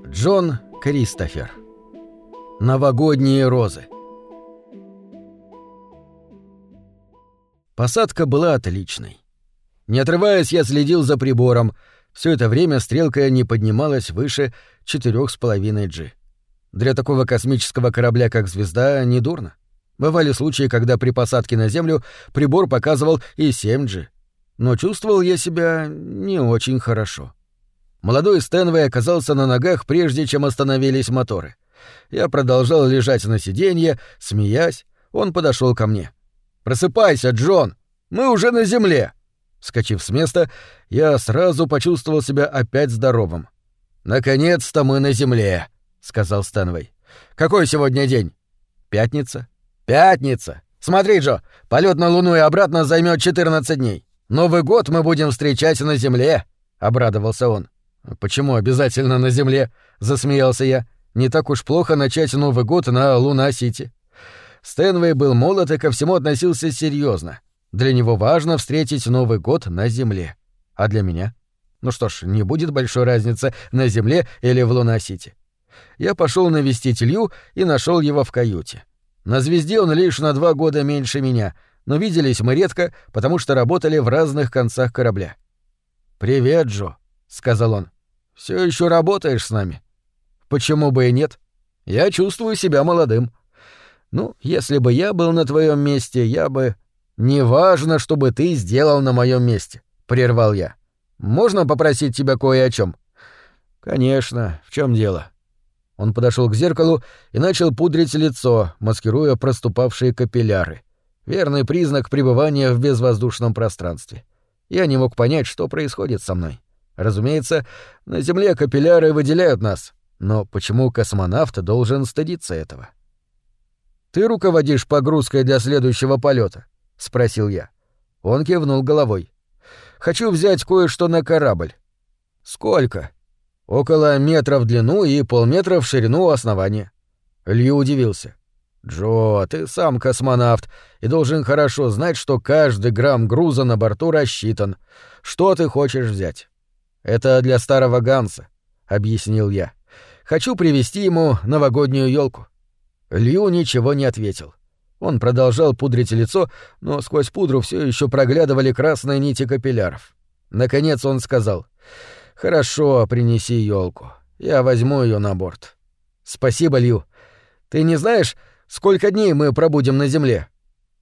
Джон Кристофер. Новогодние розы. Посадка была отличной. Не отрываясь, я следил за прибором. Все это время стрелка не поднималась выше 4,5 G. Для такого космического корабля, как «Звезда», недурно. Бывали случаи, когда при посадке на Землю прибор показывал и 7 G. Но чувствовал я себя не очень хорошо. Молодой Стэнвей оказался на ногах, прежде чем остановились моторы. Я продолжал лежать на сиденье, смеясь. Он подошел ко мне. «Просыпайся, Джон! Мы уже на Земле!» Вскочив с места, я сразу почувствовал себя опять здоровым. «Наконец-то мы на Земле!» — сказал Стэнвей. «Какой сегодня день?» «Пятница». «Пятница! Смотри, Джо, полет на Луну и обратно займет 14 дней. Новый год мы будем встречать на Земле!» — обрадовался он. «Почему обязательно на Земле?» — засмеялся я. «Не так уж плохо начать Новый год на Луна-Сити». Стэнвей был молод и ко всему относился серьезно. Для него важно встретить Новый год на Земле. А для меня? Ну что ж, не будет большой разницы, на Земле или в Луна-Сити. Я пошел навестить Лью и нашел его в каюте. На Звезде он лишь на 2 года меньше меня, но виделись мы редко, потому что работали в разных концах корабля. «Привет, Джо», — сказал он. «Все еще работаешь с нами?» «Почему бы и нет? Я чувствую себя молодым». «Ну, если бы я был на твоем месте, я бы...» «Неважно, что бы ты сделал на моем месте», — прервал я. «Можно попросить тебя кое о чем?» «Конечно. В чем дело?» Он подошел к зеркалу и начал пудрить лицо, маскируя проступавшие капилляры. Верный признак пребывания в безвоздушном пространстве. Я не мог понять, что происходит со мной. Разумеется, на Земле капилляры выделяют нас, но почему космонавт должен стыдиться этого? «Ты руководишь погрузкой для следующего полета? — спросил я. Он кивнул головой. «Хочу взять кое-что на корабль». «Сколько?» «Около метра в длину и полметра в ширину у основания». Лью удивился. «Джо, ты сам космонавт и должен хорошо знать, что каждый грамм груза на борту рассчитан. Что ты хочешь взять?» «Это для старого Ганса», — объяснил я. «Хочу привезти ему новогоднюю елку». Лью ничего не ответил. Он продолжал пудрить лицо, но сквозь пудру все еще проглядывали красные нити капилляров. Наконец он сказал: «Хорошо, принеси елку. Я возьму ее на борт». «Спасибо, Лью. Ты не знаешь, сколько дней мы пробудем на Земле?»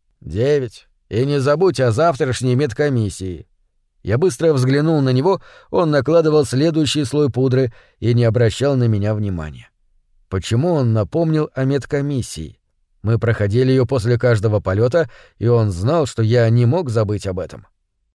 9. И не забудь о завтрашней медкомиссии». Я быстро взглянул на него, он накладывал следующий слой пудры и не обращал на меня внимания. Почему он напомнил о медкомиссии? Мы проходили ее после каждого полета, и он знал, что я не мог забыть об этом.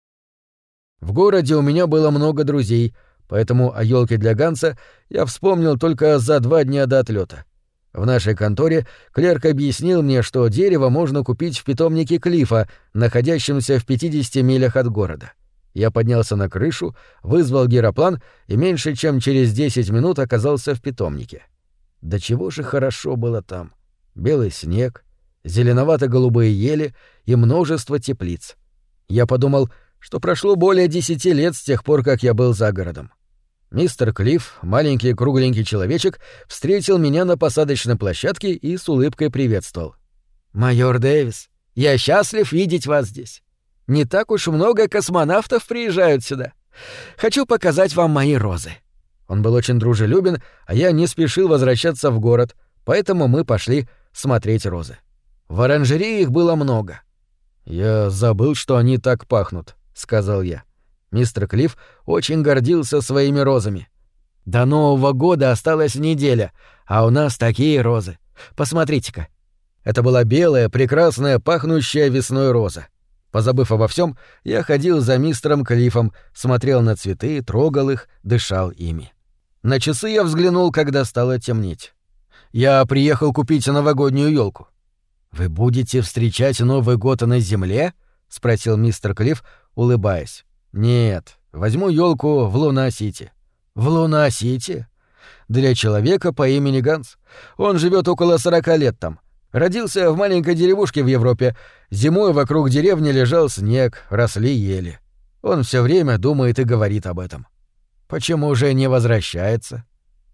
В городе у меня было много друзей, поэтому о елке для Ганса я вспомнил только за 2 дня до отлета. В нашей конторе клерк объяснил мне, что дерево можно купить в питомнике Клифа, находящемся в 50 милях от города. Я поднялся на крышу, вызвал гироплан и меньше чем через 10 минут оказался в питомнике. Да чего же хорошо было там. Белый снег, зеленовато-голубые ели и множество теплиц. Я подумал, что прошло более 10 лет с тех пор, как я был за городом. Мистер Клифф, маленький кругленький человечек, встретил меня на посадочной площадке и с улыбкой приветствовал. «Майор Дэвис, я счастлив видеть вас здесь. Не так уж много космонавтов приезжают сюда. Хочу показать вам мои розы». Он был очень дружелюбен, а я не спешил возвращаться в город, поэтому мы пошли смотреть розы. В оранжерее их было много. «Я забыл, что они так пахнут», — сказал я. Мистер Клифф очень гордился своими розами. «До Нового года осталась неделя, а у нас такие розы. Посмотрите-ка». Это была белая, прекрасная, пахнущая весной роза. Позабыв обо всем, я ходил за мистером Клиффом, смотрел на цветы, трогал их, дышал ими. На часы я взглянул, когда стало темнеть. «Я приехал купить новогоднюю елку». «Вы будете встречать Новый год на Земле?» — спросил мистер Клифф, улыбаясь. «Нет, возьму елку в Луна-Сити». «В Луна-Сити?» «Для человека по имени Ганс. Он живет около 40 лет там. Родился в маленькой деревушке в Европе. Зимой вокруг деревни лежал снег, росли ели. Он все время думает и говорит об этом». «Почему же не возвращается?»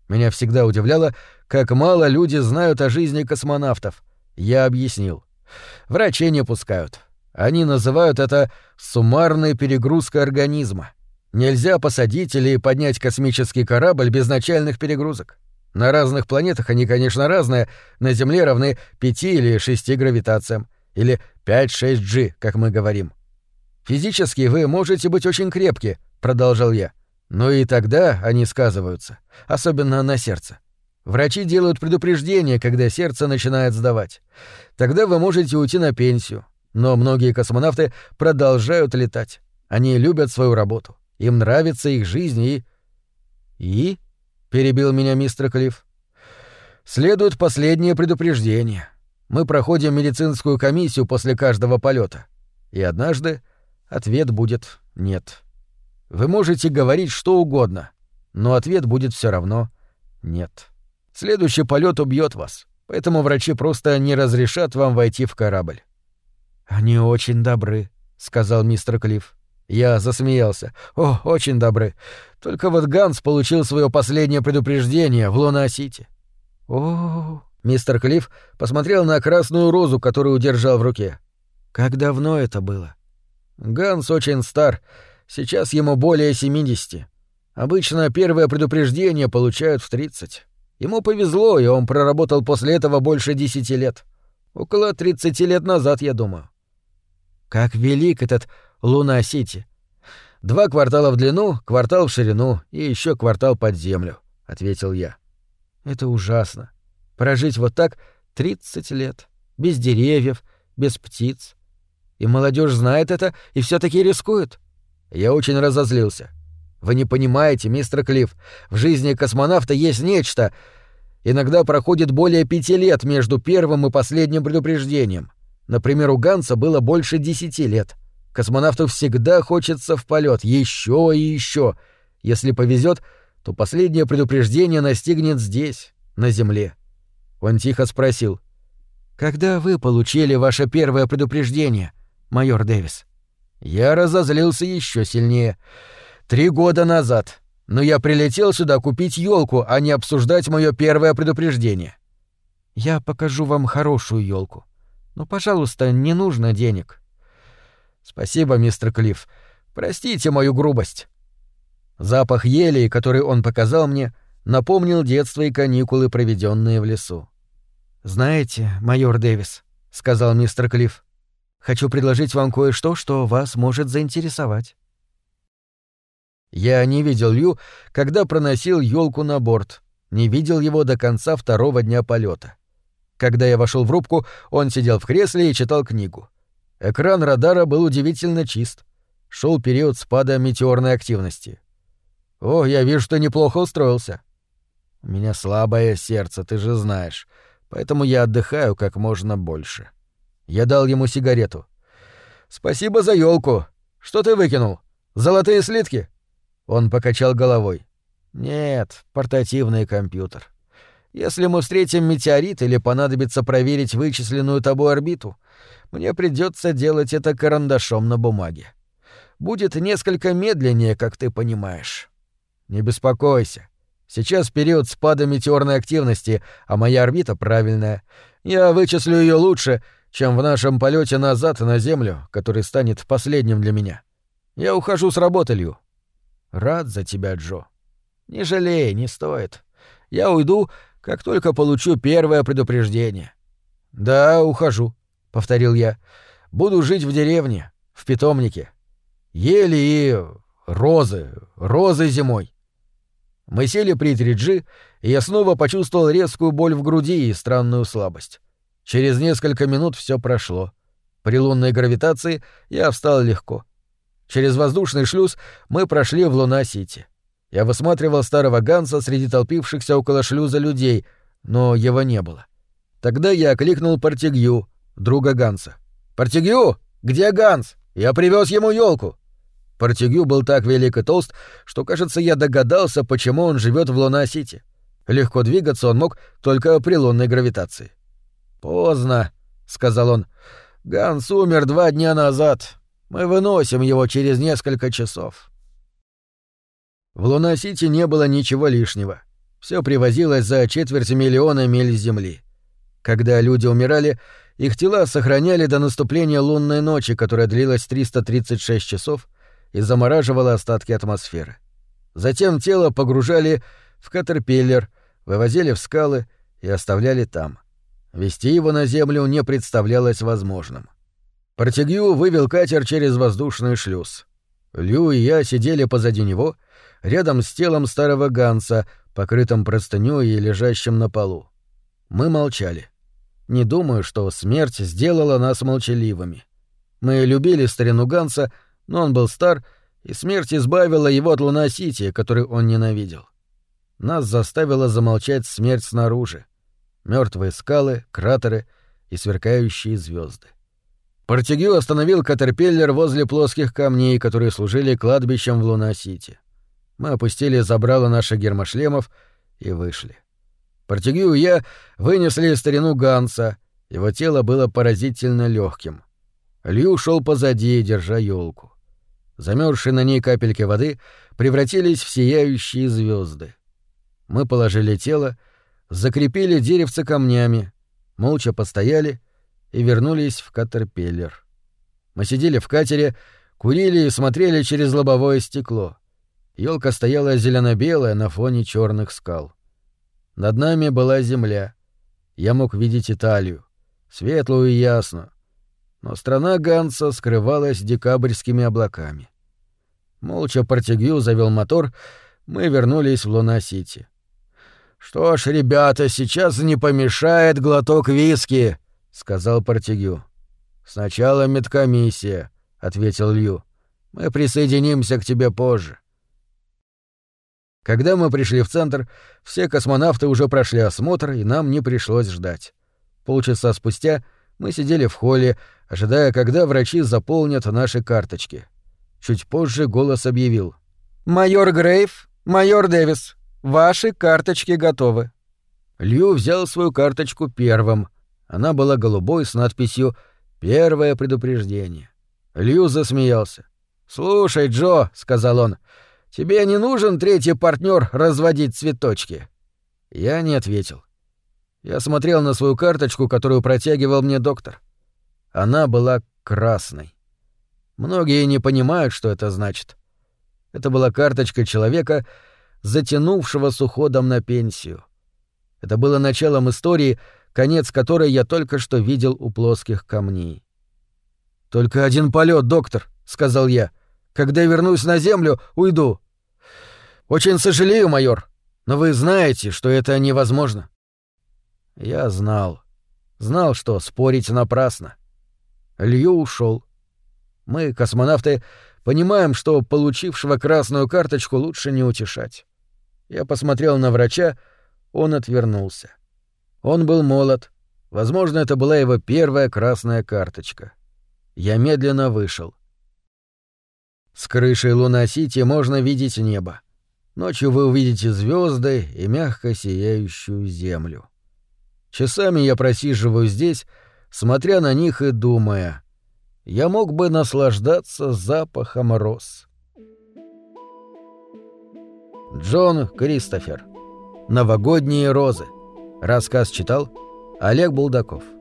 Меня всегда удивляло, как мало люди знают о жизни космонавтов. Я объяснил. Врачи не пускают. Они называют это суммарной перегрузкой организма. Нельзя посадить или поднять космический корабль без начальных перегрузок. На разных планетах они, конечно, разные. На Земле равны 5 или 6 гравитациям. Или 5-6G, как мы говорим. Физически вы можете быть очень крепки, продолжал я. Но и тогда они сказываются. Особенно на сердце. Врачи делают предупреждение, когда сердце начинает сдавать. Тогда вы можете уйти на пенсию. Но многие космонавты продолжают летать. Они любят свою работу. Им нравится их жизнь и... «И?» — перебил меня мистер Клифф. «Следует последнее предупреждение. Мы проходим медицинскую комиссию после каждого полета. И однажды ответ будет «нет». Вы можете говорить что угодно, но ответ будет все равно «нет». Следующий полет убьет вас, поэтому врачи просто не разрешат вам войти в корабль». «Они очень добры», — сказал мистер Клифф. Я засмеялся. «О, очень добры. Только вот Ганс получил свое последнее предупреждение в Луна-Сити». «О-о-о», мистер Клифф посмотрел на красную розу, которую держал в руке. «Как давно это было?» «Ганс очень стар. Сейчас ему более 70. Обычно первое предупреждение получают в 30. Ему повезло, и он проработал после этого больше 10 лет. Около 30 лет назад, я думаю». «Как велик этот Луна-Сити?» 2 квартала в длину, квартал в ширину и еще квартал под землю», — ответил я. «Это ужасно. Прожить вот так 30 лет. Без деревьев, без птиц. И молодежь знает это и все-таки рискует». Я очень разозлился. «Вы не понимаете, мистер Клифф, в жизни космонавта есть нечто. Иногда проходит более 5 лет между первым и последним предупреждением. Например, у Ганса было больше 10 лет. Космонавту всегда хочется в полет еще и еще. Если повезет, то последнее предупреждение настигнет здесь, на Земле». Он тихо спросил: «Когда вы получили ваше первое предупреждение, майор Дэвис?» Я разозлился еще сильнее. 3 года назад. Но я прилетел сюда купить елку, а не обсуждать мое первое предупреждение. «Я покажу вам хорошую елку. Но, пожалуйста, не нужно денег». «Спасибо, мистер Клифф. Простите мою грубость». Запах ели, который он показал мне, напомнил детство и каникулы, проведенные в лесу. «Знаете, майор Дэвис», — сказал мистер Клифф, — «хочу предложить вам кое-что, что вас может заинтересовать». Я не видел Лью, когда проносил елку на борт, не видел его до конца 2-го дня полета. Когда я вошел в рубку, он сидел в кресле и читал книгу. Экран радара был удивительно чист. Шел период спада метеорной активности. «О, я вижу, что неплохо устроился». «У меня слабое сердце, ты же знаешь, поэтому я отдыхаю как можно больше». Я дал ему сигарету. «Спасибо за елку. Что ты выкинул? Золотые слитки?» Он покачал головой. «Нет, портативный компьютер. Если мы встретим метеорит или понадобится проверить вычисленную тобой орбиту, мне придется делать это карандашом на бумаге. Будет несколько медленнее, как ты понимаешь. Не беспокойся. Сейчас период спада метеорной активности, а моя орбита правильная. Я вычислю ее лучше, чем в нашем полете назад на Землю, который станет последним для меня. Я ухожу с работы, Лью». «Рад за тебя, Джо». «Не жалей, не стоит. Я уйду, как только получу первое предупреждение». «Да, ухожу», — повторил я. «Буду жить в деревне, в питомнике. Ели и розы зимой». Мы сели при 3G, и я снова почувствовал резкую боль в груди и странную слабость. Через несколько минут все прошло. При лунной гравитации я встал легко. Через воздушный шлюз мы прошли в Луна-Сити. Я высматривал старого Ганса среди толпившихся около шлюза людей, но его не было. Тогда я окликнул Портигью, друга Ганса. «Портигью, где Ганс? Я привез ему елку». Портигью был так велик и толст, что, кажется, я догадался, почему он живет в Луна-Сити. Легко двигаться он мог только при лунной гравитации. «Поздно», — сказал он. «Ганс умер 2 дня назад. Мы выносим его через несколько часов». В Луна-Сити не было ничего лишнего. Все привозилось за 250 000 миль земли. Когда люди умирали, их тела сохраняли до наступления лунной ночи, которая длилась 336 часов и замораживала остатки атмосферы. Затем тело погружали в катерпиллер, вывозили в скалы и оставляли там. Везти его на землю не представлялось возможным. Портигью вывел катер через воздушный шлюз. Лью и я сидели позади него, рядом с телом старого Ганса, покрытым простынёй и лежащим на полу. Мы молчали. Не думаю, что смерть сделала нас молчаливыми. Мы любили старину Ганса, но он был стар, и смерть избавила его от Луна-Сити, который он ненавидел. Нас заставила замолчать смерть снаружи. Мёртвые скалы, кратеры и сверкающие звёзды. Портигью остановил катерпиллер возле плоских камней, которые служили кладбищем в Луна-Сити. Мы опустили забрало наших гермошлемов и вышли. Портигью и я вынесли старину Ганса, его тело было поразительно легким. Лью шел позади, держа елку. Замерзшие на ней капельки воды превратились в сияющие звезды. Мы положили тело, закрепили деревце камнями, молча постояли и вернулись в катерпиллер. Мы сидели в катере, курили и смотрели через лобовое стекло. Елка стояла зелено-белая на фоне черных скал. Над нами была земля. Я мог видеть Италию, светлую и ясную. Но страна Ганса скрывалась декабрьскими облаками. Молча Портигью завел мотор, мы вернулись в Луна-Сити. «Что ж, ребята, сейчас не помешает глоток виски», — сказал Портигью. «Сначала медкомиссия», — ответил Лью. «Мы присоединимся к тебе позже». Когда мы пришли в центр, все космонавты уже прошли осмотр, и нам не пришлось ждать. Полчаса спустя мы сидели в холле, ожидая, когда врачи заполнят наши карточки. Чуть позже голос объявил: «Майор Грейв, майор Дэвис, ваши карточки готовы». Лью взял свою карточку первым. Она была голубой с надписью «Первое предупреждение». Лью засмеялся. «Слушай, Джо», — сказал он, — «тебе не нужен третий партнер разводить цветочки?» Я не ответил. Я смотрел на свою карточку, которую протягивал мне доктор. Она была красной. Многие не понимают, что это значит. Это была карточка человека, затянувшего с уходом на пенсию. Это было началом истории, конец которой я только что видел у плоских камней. «Только один полет, доктор», — сказал я. «Когда вернусь на Землю, уйду». «Очень сожалею, майор, но вы знаете, что это невозможно». Я знал, что спорить напрасно. Лью ушел. Мы, космонавты, понимаем, что получившего красную карточку лучше не утешать. Я посмотрел на врача, он отвернулся. Он был молод. Возможно, это была его первая красная карточка. Я медленно вышел. С крыши Луна-Сити можно видеть небо. Ночью вы увидите звезды и мягко сияющую землю. Часами я просиживаю здесь, смотря на них и думая, я мог бы наслаждаться запахом роз. Джон Кристофер. «Новогодние розы». Рассказ читал Олег Булдаков.